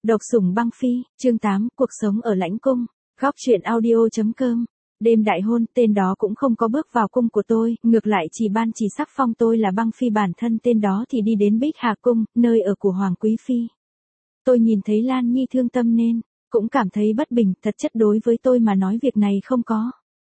Độc sủng băng phi, chương 8, cuộc sống ở lãnh cung. Góc truyện audio.com. Đêm đại hôn, tên đó cũng không có bước vào cung của tôi, ngược lại chỉ sắc phong tôi là băng phi, bản thân tên đó thì đi đến Bích Hà Cung, nơi ở của Hoàng Quý Phi. Tôi nhìn thấy Lan Nhi thương tâm nên, cũng cảm thấy bất bình, thật chất đối với tôi mà nói việc này không có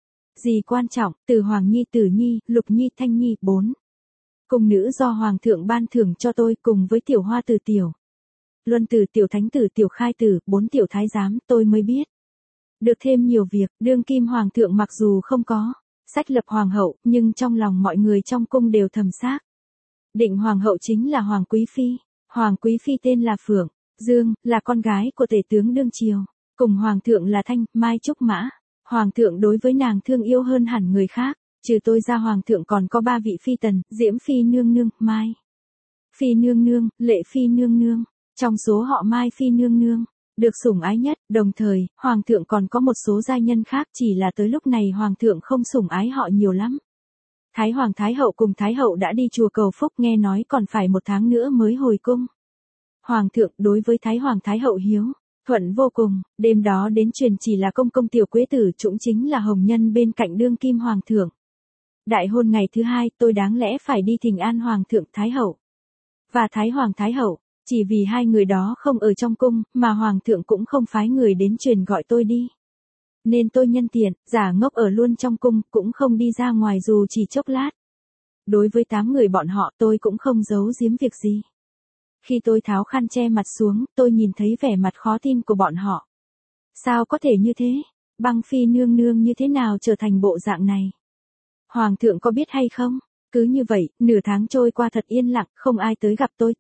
gì quan trọng, từ Hoàng Nhi, Tử Nhi, Lục Nhi, Thanh Nhi, 4 cung nữ do Hoàng thượng ban thưởng cho tôi cùng với tiểu hoa tử, tiểu luân tử, tiểu thánh tử, tiểu khai tử, 4 tiểu thái giám, tôi mới biết được thêm nhiều việc. Đương kim Hoàng thượng mặc dù không có sách lập hoàng hậu, nhưng trong lòng mọi người trong cung đều thầm xác định hoàng hậu chính là Hoàng Quý Phi. Hoàng Quý Phi tên là Phượng Dương, là con gái của tể tướng đương triều, cùng Hoàng thượng là Thanh Mai Trúc Mã. Hoàng thượng đối với nàng thương yêu hơn hẳn người khác, trừ tôi ra Hoàng thượng còn có 3 vị phi tần, Diễm Phi nương nương, Mai Phi nương nương, Lệ Phi nương nương. Trong số họ Mai Phi nương nương được sủng ái nhất, đồng thời, Hoàng thượng còn có một số giai nhân khác, chỉ là tới lúc này Hoàng thượng không sủng ái họ nhiều lắm. Thái Hoàng Thái Hậu cùng Thái Hậu đã đi chùa cầu phúc, nghe nói còn phải 1 tháng nữa mới hồi cung. Hoàng thượng đối với Thái Hoàng Thái Hậu hiếu thuận vô cùng, đêm đó đến truyền chỉ là công công tiểu quế tử, cũng chính là hồng nhân bên cạnh đương kim Hoàng thượng. Đại hôn ngày thứ 2, tôi đáng lẽ phải đi thỉnh an Hoàng thượng, Thái Hậu và Thái Hoàng Thái Hậu. Chỉ vì 2 người đó không ở trong cung, mà Hoàng thượng cũng không phái người đến truyền gọi tôi đi. Nên tôi nhân tiện, giả ngốc ở luôn trong cung, cũng không đi ra ngoài dù chỉ chốc lát. Đối với 8 người bọn họ, tôi cũng không giấu giếm việc gì. Khi tôi tháo khăn che mặt xuống, tôi nhìn thấy vẻ mặt khó tin của bọn họ. Sao có thể như thế? Băng Phi nương nương như thế nào trở thành bộ dạng này? Hoàng thượng có biết hay không? Cứ như vậy, nửa tháng trôi qua thật yên lặng, không ai tới gặp tôi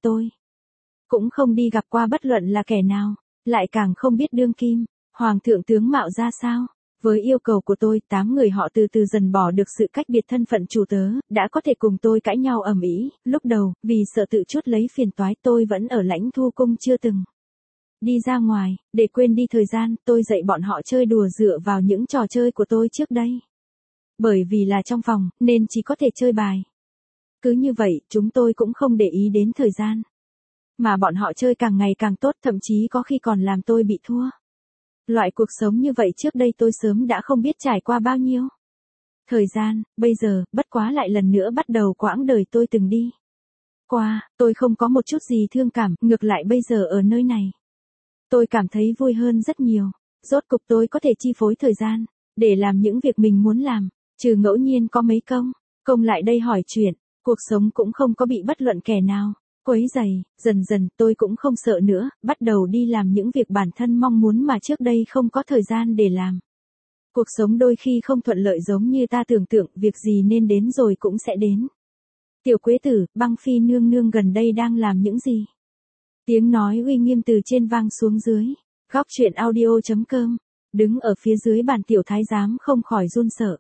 cũng không đi gặp qua bất luận là kẻ nào, lại càng không biết đương kim Hoàng thượng tướng mạo ra sao. Với yêu cầu của tôi, 8 người họ từ từ dần bỏ được sự cách biệt thân phận chủ tớ, đã có thể cùng tôi cãi nhau ầm ĩ. Lúc đầu, vì sợ tự chuốc lấy phiền toái, tôi vẫn ở Lãnh Thu cung chưa từng đi ra ngoài, để quên đi thời gian, tôi dạy bọn họ chơi đùa dựa vào những trò chơi của tôi trước đây. Bởi vì là trong phòng, nên chỉ có thể chơi bài. Cứ như vậy, chúng tôi cũng không để ý đến thời gian. Mà bọn họ chơi càng ngày càng tốt, thậm chí có khi còn làm tôi bị thua. Loại cuộc sống như vậy trước đây tôi sớm đã không biết trải qua bao nhiêu thời gian, bây giờ, bất quá lại lần nữa bắt đầu quãng đời tôi từng đi qua. Tôi không có một chút gì thương cảm, ngược lại bây giờ ở nơi này, tôi cảm thấy vui hơn rất nhiều. Rốt cục tôi có thể chi phối thời gian, để làm những việc mình muốn làm, trừ ngẫu nhiên có mấy công lại đây hỏi chuyện, cuộc sống cũng không có bị bất luận kẻ nào quấy rầy. Dần dần tôi cũng không sợ nữa, bắt đầu đi làm những việc bản thân mong muốn mà trước đây không có thời gian để làm. Cuộc sống đôi khi không thuận lợi giống như ta tưởng tượng, việc gì nên đến rồi cũng sẽ đến. Tiểu Quế Tử, Băng Phi nương nương gần đây đang làm những gì? Tiếng nói uy nghiêm từ trên vang xuống dưới. Góc truyện audio.com. Đứng ở phía dưới bàn tiểu thái giám không khỏi run sợ.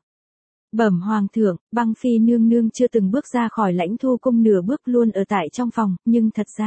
Bẩm Hoàng thượng, Băng Phi nương nương chưa từng bước ra khỏi Lãnh Thu cung nửa bước, luôn ở tại trong phòng, nhưng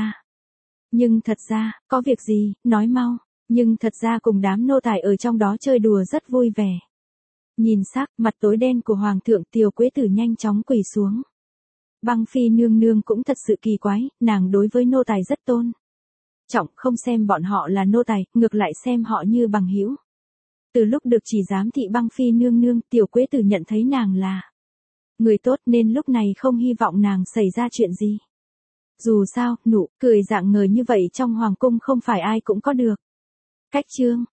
thật ra, có việc gì, nói mau. Nhưng thật ra cùng đám nô tài ở trong đó chơi đùa rất vui vẻ. Nhìn sắc mặt tối đen của Hoàng thượng, Tiểu Quế Tử nhanh chóng quỳ xuống. Băng Phi nương nương cũng thật sự kỳ quái, nàng đối với nô tài rất tôn trọng, không xem bọn họ là nô tài, ngược lại xem họ như bằng hữu. Từ lúc được chỉ giám thị Băng Phi nương nương, Tiểu Quế Tử nhận thấy nàng là người tốt, nên lúc này không hy vọng nàng xảy ra chuyện gì. Dù sao, nụ cười rạng ngời như vậy trong hoàng cung không phải ai cũng có được. Cách chương